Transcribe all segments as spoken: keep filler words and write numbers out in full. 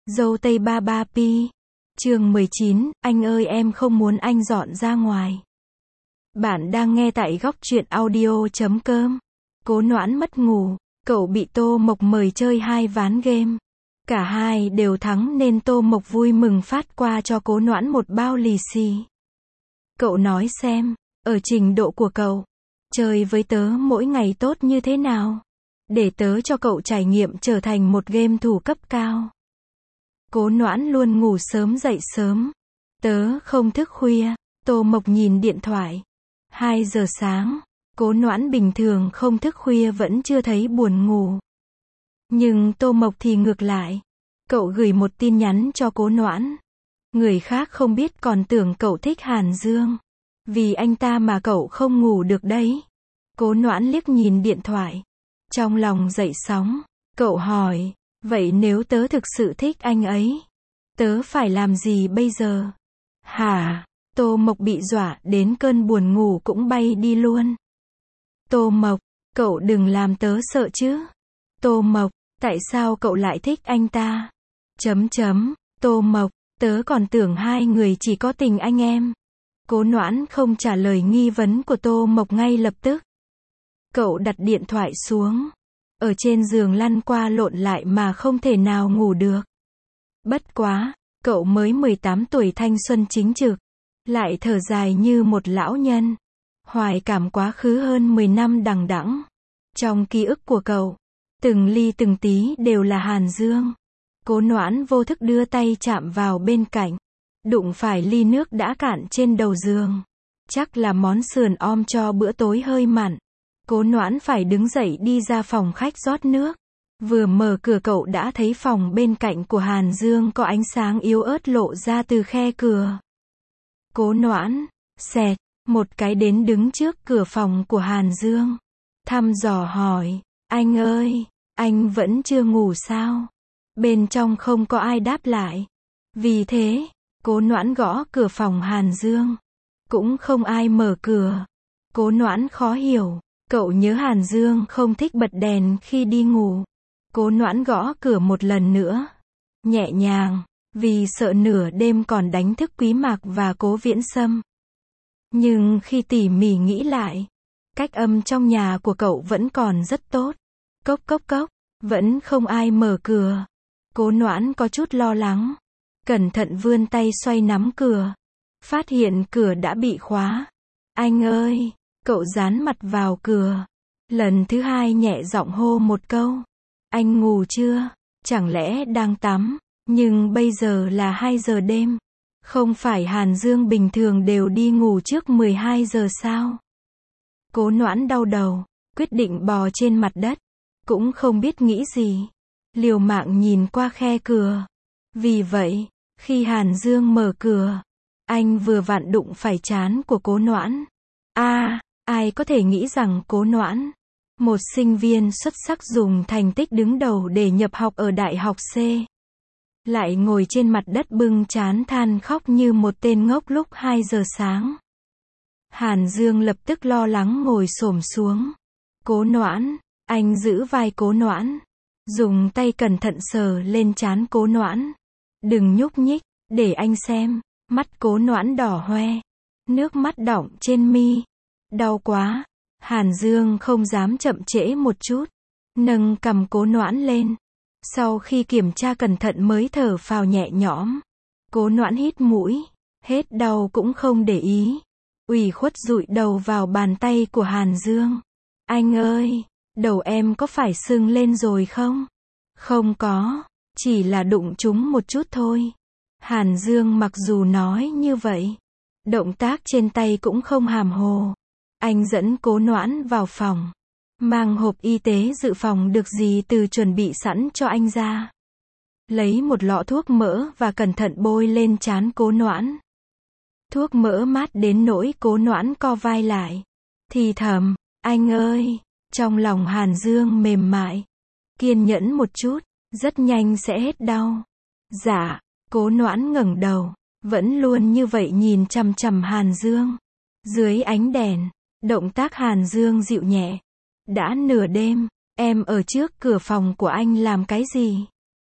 Dâu tây ba ba pi. Chương mười chín, anh ơi em không muốn anh dọn ra ngoài. Bạn đang nghe tại góc truyện audio chấm com. Cố Noãn mất ngủ, cậu bị Tô Mộc mời chơi hai ván game. Cả hai đều thắng nên Tô Mộc vui mừng phát qua cho Cố Noãn một bao lì xì. Cậu nói xem, ở trình độ của cậu, chơi với tớ mỗi ngày tốt như thế nào? Để tớ cho cậu trải nghiệm trở thành một game thủ cấp cao. Cố Noãn luôn ngủ sớm dậy sớm. Tớ không thức khuya. Tô Mộc nhìn điện thoại. hai giờ sáng. Cố Noãn bình thường không thức khuya vẫn chưa thấy buồn ngủ. Nhưng Tô Mộc thì ngược lại. Cậu gửi một tin nhắn cho Cố Noãn. Người khác không biết còn tưởng cậu thích Hàn Dương. Vì anh ta mà cậu không ngủ được đấy. Cố Noãn liếc nhìn điện thoại. Trong lòng dậy sóng. Cậu hỏi, vậy nếu tớ thực sự thích anh ấy, tớ phải làm gì bây giờ? Hả? Tô Mộc bị dọa đến cơn buồn ngủ cũng bay đi luôn. Tô Mộc, cậu đừng làm tớ sợ chứ. Tô Mộc, tại sao cậu lại thích anh ta? Chấm chấm, Tô Mộc, tớ còn tưởng hai người chỉ có tình anh em. Cố Noãn không trả lời nghi vấn của Tô Mộc ngay lập tức. Cậu đặt điện thoại xuống. Ở trên giường lăn qua lộn lại mà không thể nào ngủ được. Bất quá, cậu mới mười tám tuổi thanh xuân chính trực. Lại thở dài như một lão nhân. Hoài cảm quá khứ hơn mười năm đằng đẵng. Trong ký ức của cậu, từng ly từng tí đều là Hàn Dương. Cố Noãn vô thức đưa tay chạm vào bên cạnh. Đụng phải ly nước đã cạn trên đầu giường. Chắc là món sườn om cho bữa tối hơi mặn. Cố Noãn phải đứng dậy đi ra phòng khách rót nước. Vừa mở cửa cậu đã thấy phòng bên cạnh của Hàn Dương có ánh sáng yếu ớt lộ ra từ khe cửa. Cố Noãn, xẹt, một cái đến đứng trước cửa phòng của Hàn Dương. Thăm dò hỏi, anh ơi, anh vẫn chưa ngủ sao? Bên trong không có ai đáp lại. Vì thế, Cố Noãn gõ cửa phòng Hàn Dương. Cũng không ai mở cửa. Cố Noãn khó hiểu. Cậu nhớ Hàn Dương không thích bật đèn khi đi ngủ. Cố Noãn gõ cửa một lần nữa. Nhẹ nhàng, vì sợ nửa đêm còn đánh thức Quý Mạc và Cố Viễn Sâm. Nhưng khi tỉ mỉ nghĩ lại, cách âm trong nhà của cậu vẫn còn rất tốt. Cốc cốc cốc, vẫn không ai mở cửa. Cố Noãn có chút lo lắng. Cẩn thận vươn tay xoay nắm cửa. Phát hiện cửa đã bị khóa. Anh ơi! Cậu dán mặt vào cửa. Lần thứ hai nhẹ giọng hô một câu. Anh ngủ chưa? Chẳng lẽ đang tắm? Nhưng bây giờ là hai giờ đêm. Không phải Hàn Dương bình thường đều đi ngủ trước mười hai giờ sao? Cố Noãn đau đầu. Quyết định bò trên mặt đất. Cũng không biết nghĩ gì. Liều mạng nhìn qua khe cửa. Vì vậy, khi Hàn Dương mở cửa, anh vừa vặn đụng phải trán của Cố Noãn. A, à, ai có thể nghĩ rằng Cố Noãn, một sinh viên xuất sắc dùng thành tích đứng đầu để nhập học ở Đại học C, lại ngồi trên mặt đất bưng trán than khóc như một tên ngốc lúc hai giờ sáng. Hàn Dương lập tức lo lắng ngồi xổm xuống. Cố Noãn, anh giữ vai Cố Noãn, dùng tay cẩn thận sờ lên trán Cố Noãn. Đừng nhúc nhích, để anh xem. Mắt Cố Noãn đỏ hoe, nước mắt đọng trên mi. Đau quá. Hàn Dương không dám chậm trễ một chút. Nâng cằm Cố Noãn lên. Sau khi kiểm tra cẩn thận mới thở phào nhẹ nhõm. Cố Noãn hít mũi. Hết đau cũng không để ý. Ủy khuất dụi đầu vào bàn tay của Hàn Dương. Anh ơi, đầu em có phải sưng lên rồi không? Không có, chỉ là đụng trúng một chút thôi. Hàn Dương mặc dù nói như vậy, động tác trên tay cũng không hàm hồ. Anh dẫn Cố Noãn vào phòng. Mang hộp y tế dự phòng được gì từ chuẩn bị sẵn cho anh ra. Lấy một lọ thuốc mỡ và cẩn thận bôi lên trán Cố Noãn. Thuốc mỡ mát đến nỗi Cố Noãn co vai lại. Thì thầm, anh ơi, trong lòng Hàn Dương mềm mại. Kiên nhẫn một chút, rất nhanh sẽ hết đau. Dạ, Cố Noãn ngẩng đầu, vẫn luôn như vậy nhìn chằm chằm Hàn Dương. Dưới ánh đèn, động tác Hàn Dương dịu nhẹ. Đã nửa đêm, em ở trước cửa phòng của anh làm cái gì?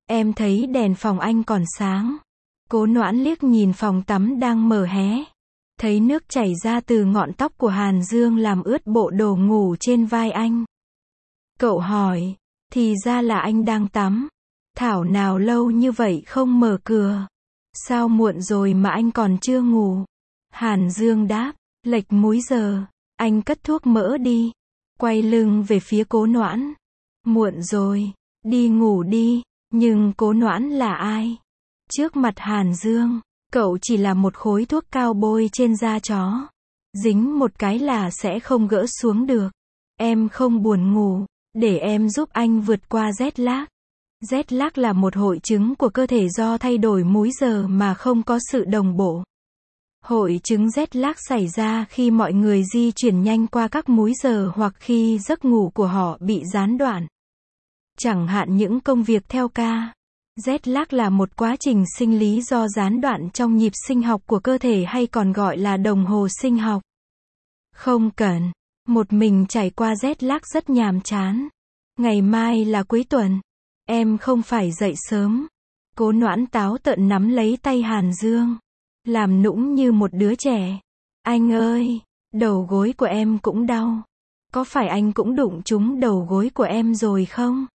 Em thấy đèn phòng anh còn sáng. Cố Noãn liếc nhìn phòng tắm đang mở hé. Thấy nước chảy ra từ ngọn tóc của Hàn Dương làm ướt bộ đồ ngủ trên vai anh. Cậu hỏi, thì ra là anh đang tắm. Thảo nào lâu như vậy không mở cửa. Sao muộn rồi mà anh còn chưa ngủ? Hàn Dương đáp, lệch múi giờ, anh cất thuốc mỡ đi. Quay lưng về phía Cố Noãn. Muộn rồi, đi ngủ đi. Nhưng Cố Noãn là ai? Trước mặt Hàn Dương, cậu chỉ là một khối thuốc cao bôi trên da chó. Dính một cái là sẽ không gỡ xuống được. Em không buồn ngủ, để em giúp anh vượt qua jet lag. Jet lag là một hội chứng của cơ thể do thay đổi múi giờ mà không có sự đồng bộ. Hội chứng jet lag xảy ra khi mọi người di chuyển nhanh qua các múi giờ hoặc khi giấc ngủ của họ bị gián đoạn. Chẳng hạn những công việc theo ca. Jet lag là một quá trình sinh lý do gián đoạn trong nhịp sinh học của cơ thể hay còn gọi là đồng hồ sinh học. Không cần. Một mình trải qua jet lag rất nhàm chán. Ngày mai là cuối tuần. Em không phải dậy sớm. Cố Noãn táo tợn nắm lấy tay Hàn Dương. Làm nũng như một đứa trẻ. Anh ơi, đầu gối của em cũng đau. Có phải anh cũng đụng trúng đầu gối của em rồi không?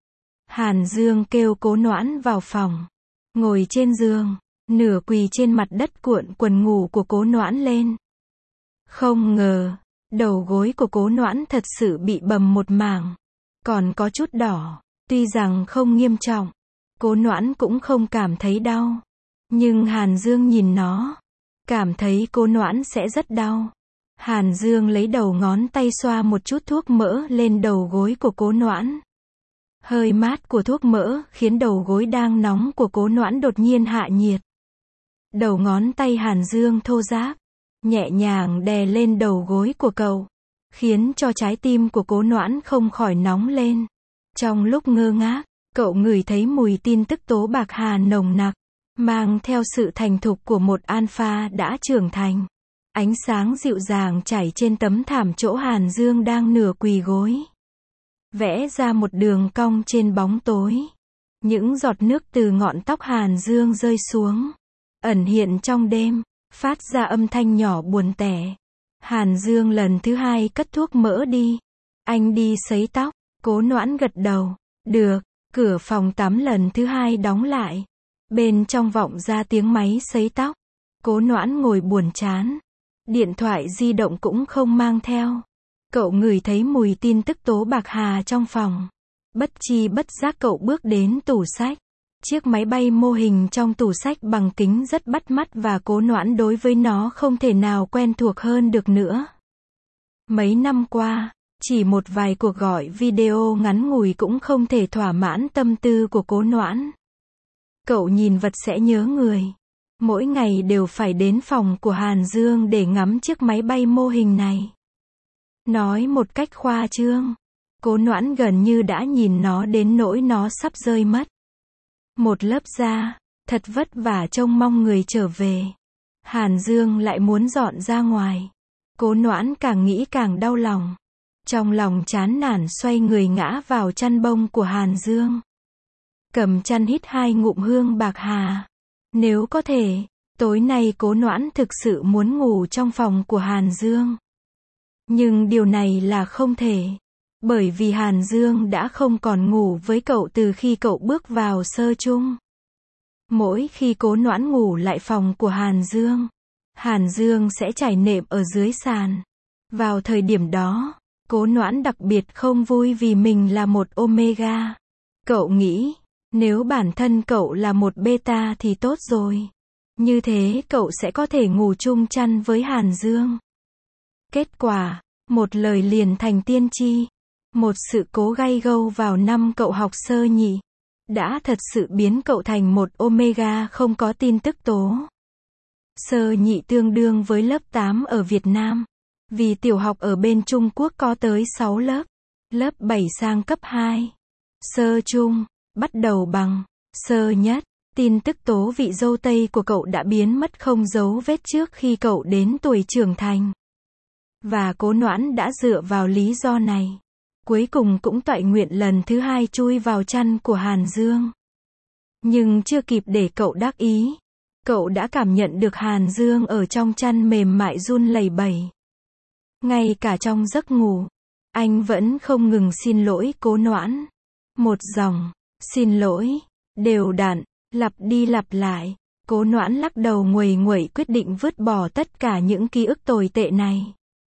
Hàn Dương kêu Cố Noãn vào phòng. Ngồi trên giường, nửa quỳ trên mặt đất cuộn quần ngủ của Cố Noãn lên. Không ngờ, đầu gối của Cố Noãn thật sự bị bầm một mảng. Còn có chút đỏ, tuy rằng không nghiêm trọng. Cố Noãn cũng không cảm thấy đau. Nhưng Hàn Dương nhìn nó, cảm thấy Cố Noãn sẽ rất đau. Hàn Dương lấy đầu ngón tay xoa một chút thuốc mỡ lên đầu gối của Cố Noãn. Hơi mát của thuốc mỡ khiến đầu gối đang nóng của Cố Noãn đột nhiên hạ nhiệt. Đầu ngón tay Hàn Dương thô ráp, nhẹ nhàng đè lên đầu gối của cậu, khiến cho trái tim của Cố Noãn không khỏi nóng lên. Trong lúc ngơ ngác, cậu ngửi thấy mùi tin tức tố bạc hà nồng nặc, mang theo sự thành thục của một alpha đã trưởng thành. Ánh sáng dịu dàng chảy trên tấm thảm chỗ Hàn Dương đang nửa quỳ gối. Vẽ ra một đường cong trên bóng tối. Những giọt nước từ ngọn tóc Hàn Dương rơi xuống, ẩn hiện trong đêm, phát ra âm thanh nhỏ buồn tẻ. Hàn Dương lần thứ hai cất thuốc mỡ đi. Anh đi sấy tóc. Cố Noãn gật đầu. Được. Cửa phòng tắm lần thứ hai đóng lại. Bên trong vọng ra tiếng máy sấy tóc. Cố Noãn ngồi buồn chán. Điện thoại di động cũng không mang theo. Cậu ngửi thấy mùi tin tức tố bạc hà trong phòng. Bất chi bất giác cậu bước đến tủ sách. Chiếc máy bay mô hình trong tủ sách bằng kính rất bắt mắt và Cố Noãn đối với nó không thể nào quen thuộc hơn được nữa. Mấy năm qua, chỉ một vài cuộc gọi video ngắn ngủi cũng không thể thỏa mãn tâm tư của Cố Noãn. Cậu nhìn vật sẽ nhớ người. Mỗi ngày đều phải đến phòng của Hàn Dương để ngắm chiếc máy bay mô hình này. Nói một cách khoa trương, Cố Noãn gần như đã nhìn nó đến nỗi nó sắp rơi mất. Một lớp da, thật vất vả trông mong người trở về. Hàn Dương lại muốn dọn ra ngoài. Cố Noãn càng nghĩ càng đau lòng. Trong lòng chán nản xoay người ngã vào chăn bông của Hàn Dương. Cầm chăn hít hai ngụm hương bạc hà. Nếu có thể, tối nay Cố Noãn thực sự muốn ngủ trong phòng của Hàn Dương. Nhưng điều này là không thể. Bởi vì Hàn Dương đã không còn ngủ với cậu từ khi cậu bước vào sơ chung. Mỗi khi Cố Noãn ngủ lại phòng của Hàn Dương, Hàn Dương sẽ trải nệm ở dưới sàn. Vào thời điểm đó, Cố Noãn đặc biệt không vui vì mình là một omega. Cậu nghĩ, nếu bản thân cậu là một beta thì tốt rồi. Như thế cậu sẽ có thể ngủ chung chăn với Hàn Dương. Kết quả, một lời liền thành tiên tri. Một sự cố gay gâu vào năm cậu học sơ nhị, đã thật sự biến cậu thành một omega không có tin tức tố. Sơ nhị tương đương với lớp tám ở Việt Nam. Vì tiểu học ở bên Trung Quốc có tới sáu lớp. Lớp bảy sang cấp hai. Sơ trung, bắt đầu bằng sơ nhất. Tin tức tố vị dâu tây của cậu đã biến mất không dấu vết trước khi cậu đến tuổi trưởng thành. Và Cố Noãn đã dựa vào lý do này. Cuối cùng cũng toại nguyện lần thứ hai chui vào chăn của Hàn Dương. Nhưng chưa kịp để cậu đắc ý, cậu đã cảm nhận được Hàn Dương ở trong chăn mềm mại run lẩy bẩy. Ngay cả trong giấc ngủ, anh vẫn không ngừng xin lỗi Cố Noãn. Một dòng, xin lỗi, đều đặn, lặp đi lặp lại. Cố Noãn lắc đầu nguầy nguẩy quyết định vứt bỏ tất cả những ký ức tồi tệ này.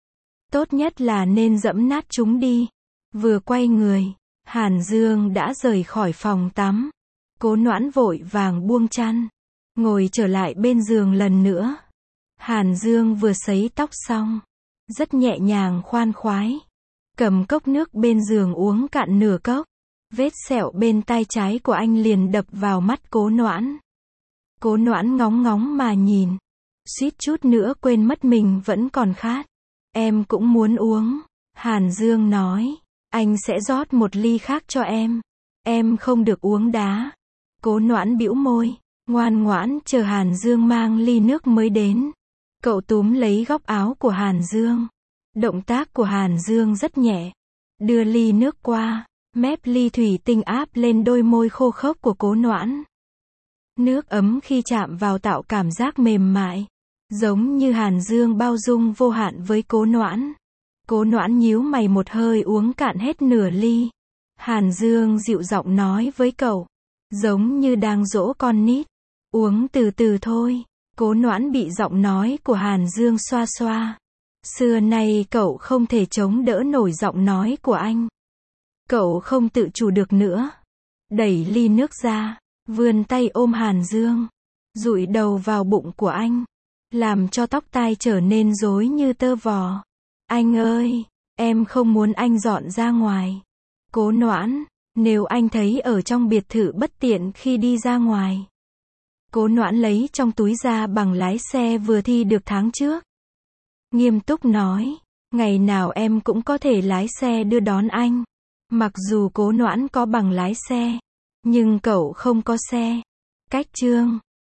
Tốt nhất là nên dẫm nát chúng đi. Vừa quay người, Hàn Dương đã rời khỏi phòng tắm. Cố Noãn vội vàng buông chăn, ngồi trở lại bên giường lần nữa. Hàn Dương vừa sấy tóc xong, rất nhẹ nhàng khoan khoái, cầm cốc nước bên giường uống cạn nửa cốc. Vết sẹo bên tay trái của anh liền đập vào mắt Cố Noãn. Cố Noãn ngóng ngóng mà nhìn, suýt chút nữa quên mất mình vẫn còn khát. Em cũng muốn uống. Hàn Dương nói, anh sẽ rót một ly khác cho em. Em không được uống đá. Cố Noãn bĩu môi, ngoan ngoãn chờ Hàn Dương mang ly nước mới đến. Cậu túm lấy góc áo của Hàn Dương. Động tác của Hàn Dương rất nhẹ. Đưa ly nước qua, mép ly thủy tinh áp lên đôi môi khô khốc của Cố Noãn. Nước ấm khi chạm vào tạo cảm giác mềm mại, giống như Hàn Dương bao dung vô hạn với Cố Noãn. Cố Noãn nhíu mày một hơi uống cạn hết nửa ly. Hàn Dương dịu giọng nói với cậu, giống như đang dỗ con nít. Uống từ từ thôi. Cố Noãn bị giọng nói của Hàn Dương xoa xoa. Xưa nay cậu không thể chống đỡ nổi giọng nói của anh. Cậu không tự chủ được nữa. Đẩy ly nước ra, vươn tay ôm Hàn Dương, dụi đầu vào bụng của anh, làm cho tóc tai trở nên rối như tơ vò. Anh ơi, em không muốn anh dọn ra ngoài. Cố Noãn, nếu anh thấy ở trong biệt thự bất tiện khi đi ra ngoài. Cố Noãn lấy trong túi ra bằng lái xe vừa thi được tháng trước. Nghiêm túc nói, ngày nào em cũng có thể lái xe đưa đón anh. Mặc dù Cố Noãn có bằng lái xe, nhưng cậu không có xe. Cách chương